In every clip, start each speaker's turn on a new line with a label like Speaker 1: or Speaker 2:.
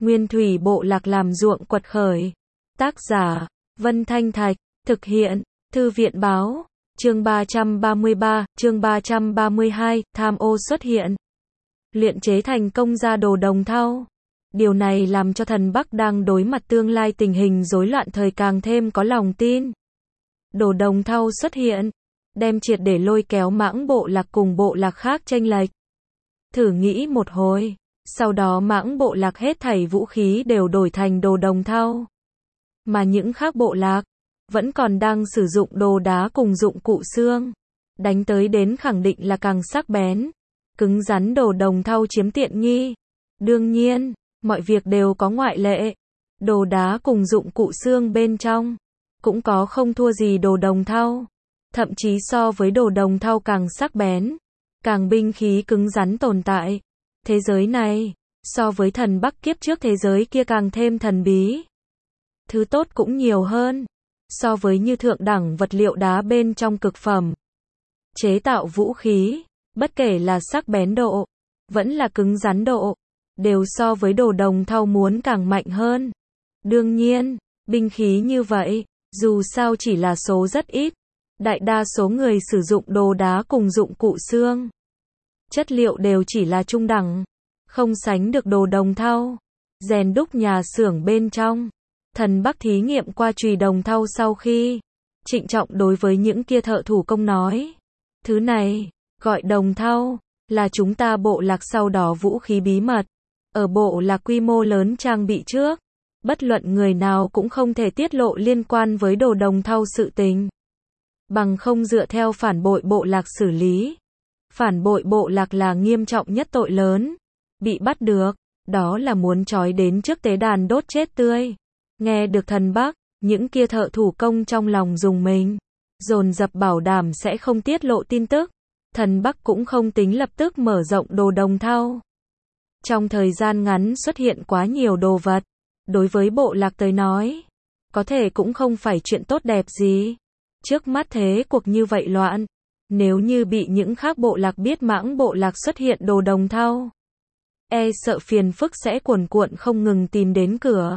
Speaker 1: Nguyên thủy bộ lạc làm ruộng quật khởi. Tác giả, Vân Thanh Thạch, thực hiện, Thư viện báo, chương 333, chương 332, tham ô xuất hiện. Luyện chế thành công ra đồ đồng thau. Điều này làm cho thần Bắc đang đối mặt tương lai tình hình rối loạn thời càng thêm có lòng tin. Đồ đồng thau xuất hiện, đem triệt để lôi kéo Mãng bộ lạc cùng bộ lạc khác chênh lệch. Thử nghĩ một hồi, sau đó Mãng bộ lạc hết thảy vũ khí đều đổi thành đồ đồng thau. Mà những khác bộ lạc, vẫn còn đang sử dụng đồ đá cùng dụng cụ xương. Đánh tới đến khẳng định là càng sắc bén, cứng rắn đồ đồng thau chiếm tiện nghi. Đương nhiên, mọi việc đều có ngoại lệ. Đồ đá cùng dụng cụ xương bên trong, cũng có không thua gì đồ đồng thau. Thậm chí so với đồ đồng thau càng sắc bén, càng binh khí cứng rắn tồn tại. Thế giới này, so với thần Bắc kiếp trước thế giới kia càng thêm thần bí. Thứ tốt cũng nhiều hơn, so với như thượng đẳng vật liệu đá bên trong cực phẩm. Chế tạo vũ khí, bất kể là sắc bén độ, vẫn là cứng rắn độ, đều so với đồ đồng thau muốn càng mạnh hơn. Đương nhiên, binh khí như vậy, dù sao chỉ là số rất ít. Đại đa số người sử dụng đồ đá cùng dụng cụ xương. Chất liệu đều chỉ là trung đẳng, không sánh được đồ đồng thau. Rèn đúc nhà xưởng bên trong, thần Bắc thí nghiệm qua chùy đồng thau sau khi trịnh trọng đối với những kia thợ thủ công nói. Thứ này, gọi đồng thau, là chúng ta bộ lạc sau đó vũ khí bí mật. Ở bộ lạc quy mô lớn trang bị trước, bất luận người nào cũng không thể tiết lộ liên quan với đồ đồng thau sự tình. Bằng không dựa theo phản bội bộ lạc xử lý. Phản bội bộ lạc là nghiêm trọng nhất tội lớn. Bị bắt được, đó là muốn trói đến trước tế đàn đốt chết tươi. Nghe được thần Bắc, những kia thợ thủ công trong lòng rùng mình, dồn dập bảo đảm sẽ không tiết lộ tin tức. Thần Bắc cũng không tính lập tức mở rộng đồ đồng thau. Trong thời gian ngắn xuất hiện quá nhiều đồ vật, đối với bộ lạc tới nói, có thể cũng không phải chuyện tốt đẹp gì. Trước mắt thế cuộc như vậy loạn, nếu như bị những khác bộ lạc biết Mãng bộ lạc xuất hiện đồ đồng thau, e sợ phiền phức sẽ cuồn cuộn không ngừng tìm đến cửa.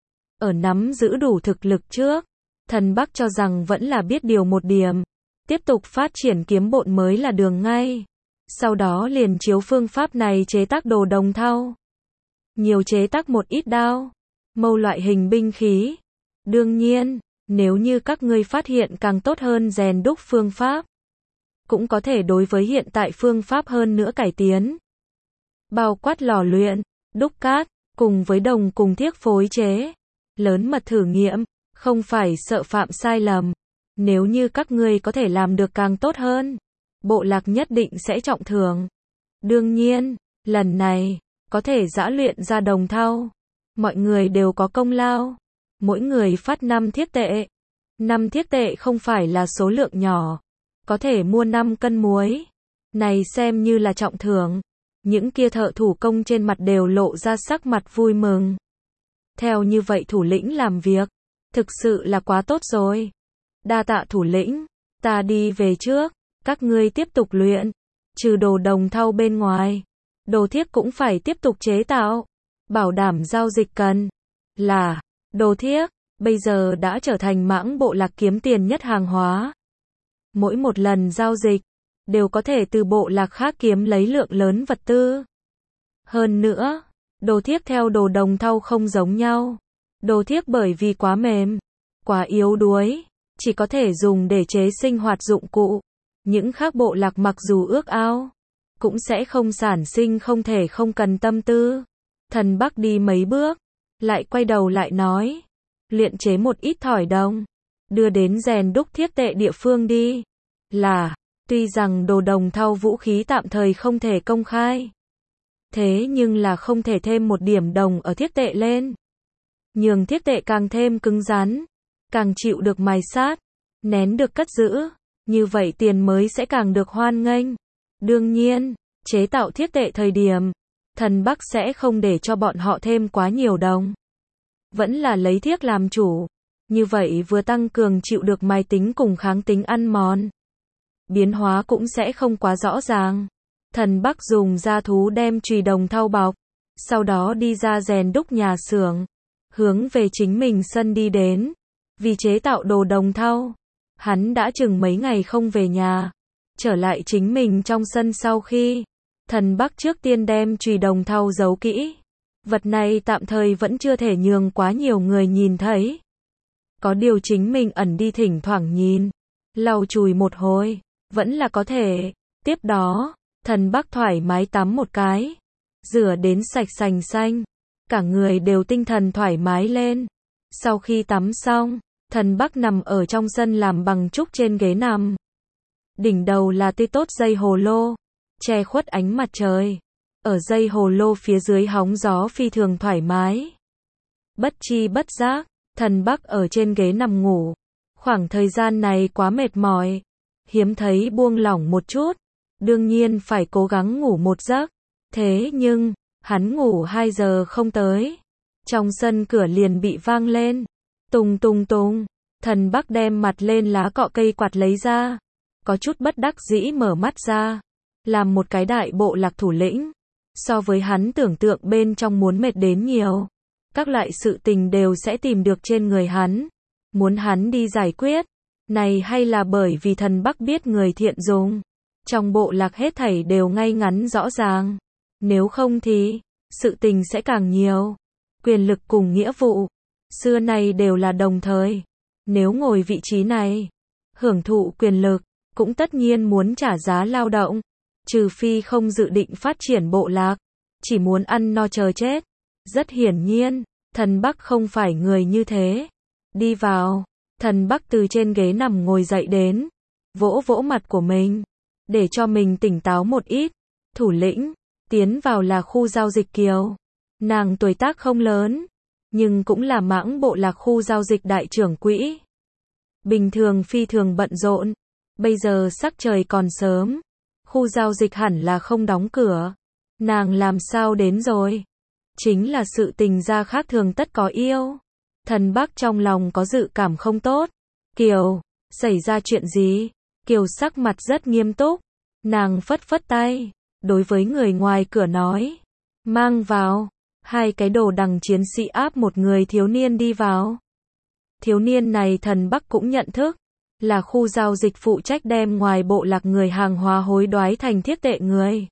Speaker 1: Ở nắm giữ đủ thực lực trước, thần Bắc cho rằng vẫn là biết điều một điểm, tiếp tục phát triển kiếm bộn mới là đường ngay. Sau đó liền chiếu phương pháp này chế tác đồ đồng thau. Nhiều chế tác một ít đao, mâu loại hình binh khí. Đương nhiên, nếu như các ngươi phát hiện càng tốt hơn rèn đúc phương pháp, cũng có thể đối với hiện tại phương pháp hơn nữa cải tiến. Bao quát lò luyện, đúc cát, cùng với đồng cùng thiếc phối chế. Lớn mật thử nghiệm, không phải sợ phạm sai lầm. Nếu như các ngươi có thể làm được càng tốt hơn, bộ lạc nhất định sẽ trọng thưởng. Đương nhiên, lần này, có thể giã luyện ra đồng thau, mọi người đều có công lao. Mỗi người phát 5 thiếc tệ. 5 thiếc tệ không phải là số lượng nhỏ, có thể mua 5 cân muối. Này xem như là trọng thưởng. Những kia thợ thủ công trên mặt đều lộ ra sắc mặt vui mừng. Theo như vậy thủ lĩnh làm việc, thực sự là quá tốt rồi. Đa tạ thủ lĩnh, ta đi về trước, các ngươi tiếp tục luyện. Trừ đồ đồng thau bên ngoài, đồ thiếc cũng phải tiếp tục chế tạo. Bảo đảm giao dịch cần là đồ thiếc, bây giờ đã trở thành Mãng bộ lạc kiếm tiền nhất hàng hóa. Mỗi một lần giao dịch, đều có thể từ bộ lạc khác kiếm lấy lượng lớn vật tư. Hơn nữa, đồ thiếc theo đồ đồng thau không giống nhau. Đồ thiếc bởi vì quá mềm, quá yếu đuối, chỉ có thể dùng để chế sinh hoạt dụng cụ. Những khác bộ lạc mặc dù ước ao, cũng sẽ không sản sinh không thể không cần tâm tư. Thần Bắc đi mấy bước, lại quay đầu lại nói. Luyện chế một ít thỏi đồng, đưa đến rèn đúc thiếc tệ địa phương đi. Là, tuy rằng đồ đồng thau vũ khí tạm thời không thể công khai, thế nhưng là không thể thêm một điểm đồng ở thiếc tệ lên. Nhường thiếc tệ càng thêm cứng rắn, càng chịu được mài sát, nén được cất giữ, như vậy tiền mới sẽ càng được hoan nghênh. Đương nhiên, chế tạo thiếc tệ thời điểm, thần Bắc sẽ không để cho bọn họ thêm quá nhiều đồng. Vẫn là lấy thiếc làm chủ, như vậy vừa tăng cường chịu được mài tính cùng kháng tính ăn mòn. Biến hóa cũng sẽ không quá rõ ràng. Thần Bắc dùng da thú đem chùy đồng thau bọc, sau đó đi ra rèn đúc nhà xưởng, hướng về chính mình sân đi đến. Vì chế tạo đồ đồng thau, hắn đã chừng mấy ngày không về nhà. Trở lại chính mình trong sân sau khi, Thần Bắc trước tiên đem chùy đồng thau giấu kỹ. Vật này tạm thời vẫn chưa thể nhường quá nhiều người nhìn thấy. Có điều chính mình ẩn đi thỉnh thoảng nhìn, lau chùi một hồi, vẫn là có thể. Tiếp đó, Thần Bắc thoải mái tắm một cái, rửa đến sạch sành xanh, cả người đều tinh thần thoải mái lên. Sau khi tắm xong, Thần Bắc nằm ở trong sân làm bằng trúc trên ghế nằm. Đỉnh đầu là tươi tốt dây hồ lô, che khuất ánh mặt trời. Ở dây hồ lô phía dưới hóng gió phi thường thoải mái. Bất chi bất giác, Thần Bắc ở trên ghế nằm ngủ. Khoảng thời gian này quá mệt mỏi, hiếm thấy buông lỏng một chút. Đương nhiên phải cố gắng ngủ một giấc. Thế nhưng, hắn ngủ 2 giờ không tới. Trong sân cửa liền bị vang lên. Tùng tùng tùng, Thần Bắc đem mặt lên lá cọ cây quạt lấy ra. Có chút bất đắc dĩ mở mắt ra. Làm một cái đại bộ lạc thủ lĩnh. So với hắn tưởng tượng bên trong muốn mệt đến nhiều. Các loại sự tình đều sẽ tìm được trên người hắn. Muốn hắn đi giải quyết. Này hay là bởi vì Thần Bắc biết người thiện dùng. Trong bộ lạc hết thảy đều ngay ngắn rõ ràng. Nếu không thì, sự tình sẽ càng nhiều. Quyền lực cùng nghĩa vụ, xưa nay đều là đồng thời. Nếu ngồi vị trí này, hưởng thụ quyền lực, cũng tất nhiên muốn trả giá lao động. Trừ phi không dự định phát triển bộ lạc, chỉ muốn ăn no chờ chết. Rất hiển nhiên, Thần Bắc không phải người như thế. Đi vào, Thần Bắc từ trên ghế nằm ngồi dậy đến, vỗ vỗ mặt của mình, để cho mình tỉnh táo một ít. Thủ lĩnh, tiến vào là khu giao dịch Kiều. Nàng tuổi tác không lớn, nhưng cũng là mãng bộ lạc khu giao dịch đại trưởng quỹ. Bình thường phi thường bận rộn. Bây giờ sắc trời còn sớm, khu giao dịch hẳn là không đóng cửa. Nàng làm sao đến rồi? Chính là sự tình gia khác thường tất có yêu. Thần Bắc trong lòng có dự cảm không tốt. Kiều, xảy ra chuyện gì? Kiều sắc mặt rất nghiêm túc. Nàng phất phất tay, đối với người ngoài cửa nói. Mang vào. 2 cái đồ đằng chiến sĩ áp một người thiếu niên đi vào. Thiếu niên này Thần Bắc cũng nhận thức. Là khu giao dịch phụ trách đem ngoài bộ lạc người hàng hóa hối đoái thành thiết tệ người.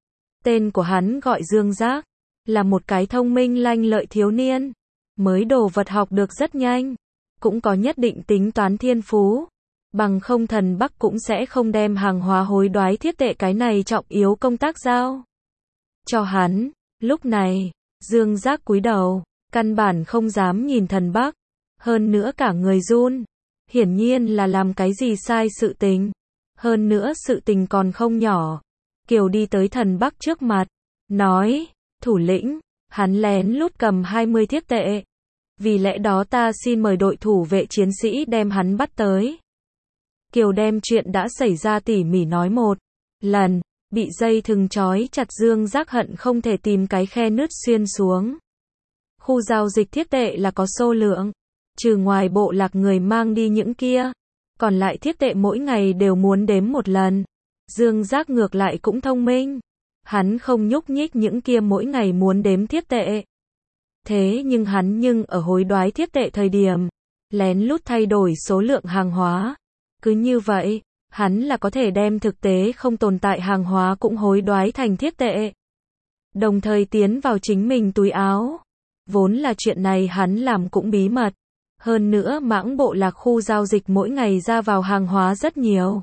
Speaker 1: Tên của hắn gọi Dương Giác. Là một cái thông minh lanh lợi thiếu niên. Mới đồ vật học được rất nhanh. Cũng có nhất định tính toán thiên phú. Bằng không Thần Bắc cũng sẽ không đem hàng hóa hối đoái thiết tệ cái này trọng yếu công tác giao cho hắn. Lúc này, Dương Giác cúi đầu, căn bản không dám nhìn Thần Bắc. Hơn nữa cả người run. Hiển nhiên là làm cái gì sai sự tình. Hơn nữa sự tình còn không nhỏ. Kiều đi tới Thần Bắc trước mặt, nói, thủ lĩnh, hắn lén lút cầm 20 thiết tệ. Vì lẽ đó ta xin mời đội thủ vệ chiến sĩ đem hắn bắt tới. Kiều đem chuyện đã xảy ra tỉ mỉ nói một lần, bị dây thừng trói chặt Dương Giác hận không thể tìm cái khe nứt xuyên xuống. Khu giao dịch thiết tệ là có số lượng. Trừ ngoài bộ lạc người mang đi những kia, còn lại thiết tệ mỗi ngày đều muốn đếm một lần. Dương Giác ngược lại cũng thông minh. Hắn không nhúc nhích những kia mỗi ngày muốn đếm thiết tệ. Thế nhưng hắn ở hối đoái thiết tệ thời điểm, lén lút thay đổi số lượng hàng hóa. Cứ như vậy, hắn là có thể đem thực tế không tồn tại hàng hóa cũng hối đoái thành thiết tệ. Đồng thời tiến vào chính mình túi áo. Vốn là chuyện này hắn làm cũng bí mật. Hơn nữa mãng bộ lạc khu giao dịch mỗi ngày ra vào hàng hóa rất nhiều.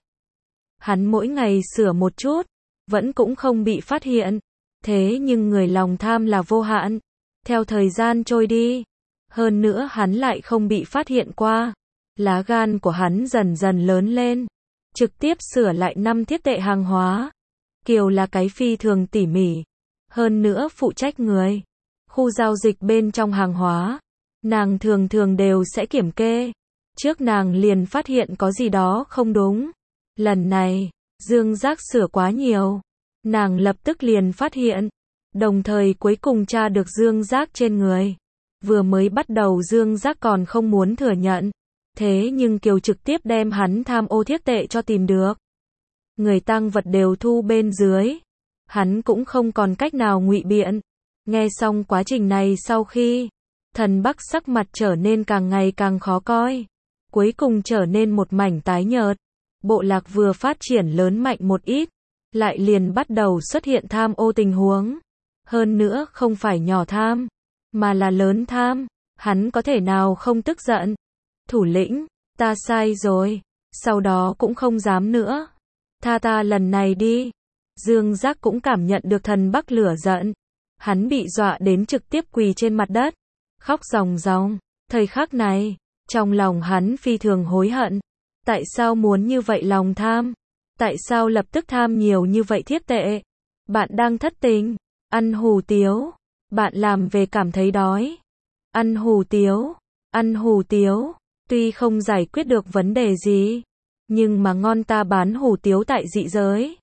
Speaker 1: Hắn mỗi ngày sửa một chút, vẫn cũng không bị phát hiện. Thế nhưng người lòng tham là vô hạn. Theo thời gian trôi đi, hơn nữa hắn lại không bị phát hiện qua. Lá gan của hắn dần dần lớn lên. Trực tiếp sửa lại 5 thiết tệ hàng hóa. Kiều là cái phi thường tỉ mỉ. Hơn nữa phụ trách người. Khu giao dịch bên trong hàng hóa. Nàng thường thường đều sẽ kiểm kê. Trước nàng liền phát hiện có gì đó không đúng. Lần này, Dương Giác sửa quá nhiều. Nàng lập tức liền phát hiện. Đồng thời cuối cùng tra được Dương Giác trên người. Vừa mới bắt đầu Dương Giác còn không muốn thừa nhận. Thế nhưng Kiều trực tiếp đem hắn tham ô thiết tệ cho tìm được. Người tang vật đều thu bên dưới. Hắn cũng không còn cách nào ngụy biện. Nghe xong quá trình này sau khi, thần Bắc sắc mặt trở nên càng ngày càng khó coi, cuối cùng trở nên một mảnh tái nhợt. Bộ lạc vừa phát triển lớn mạnh một ít, lại liền bắt đầu xuất hiện tham ô tình huống. Hơn nữa không phải nhỏ tham, mà là lớn tham. Hắn có thể nào không tức giận? Thủ lĩnh, ta sai rồi, sau đó cũng không dám nữa. Tha ta lần này đi. Dương Giác cũng cảm nhận được thần Bắc lửa giận. Hắn bị dọa đến trực tiếp quỳ trên mặt đất, khóc ròng ròng. Thời khắc này, trong lòng hắn phi thường hối hận. Tại sao muốn như vậy lòng tham? Tại sao lập tức tham nhiều như vậy thiết tệ? Bạn đang thất tình, ăn hủ tiếu, bạn làm về cảm thấy đói. Ăn hủ tiếu, ăn hủ tiếu, tuy không giải quyết được vấn đề gì, nhưng mà ngon, ta bán hủ tiếu tại dị giới.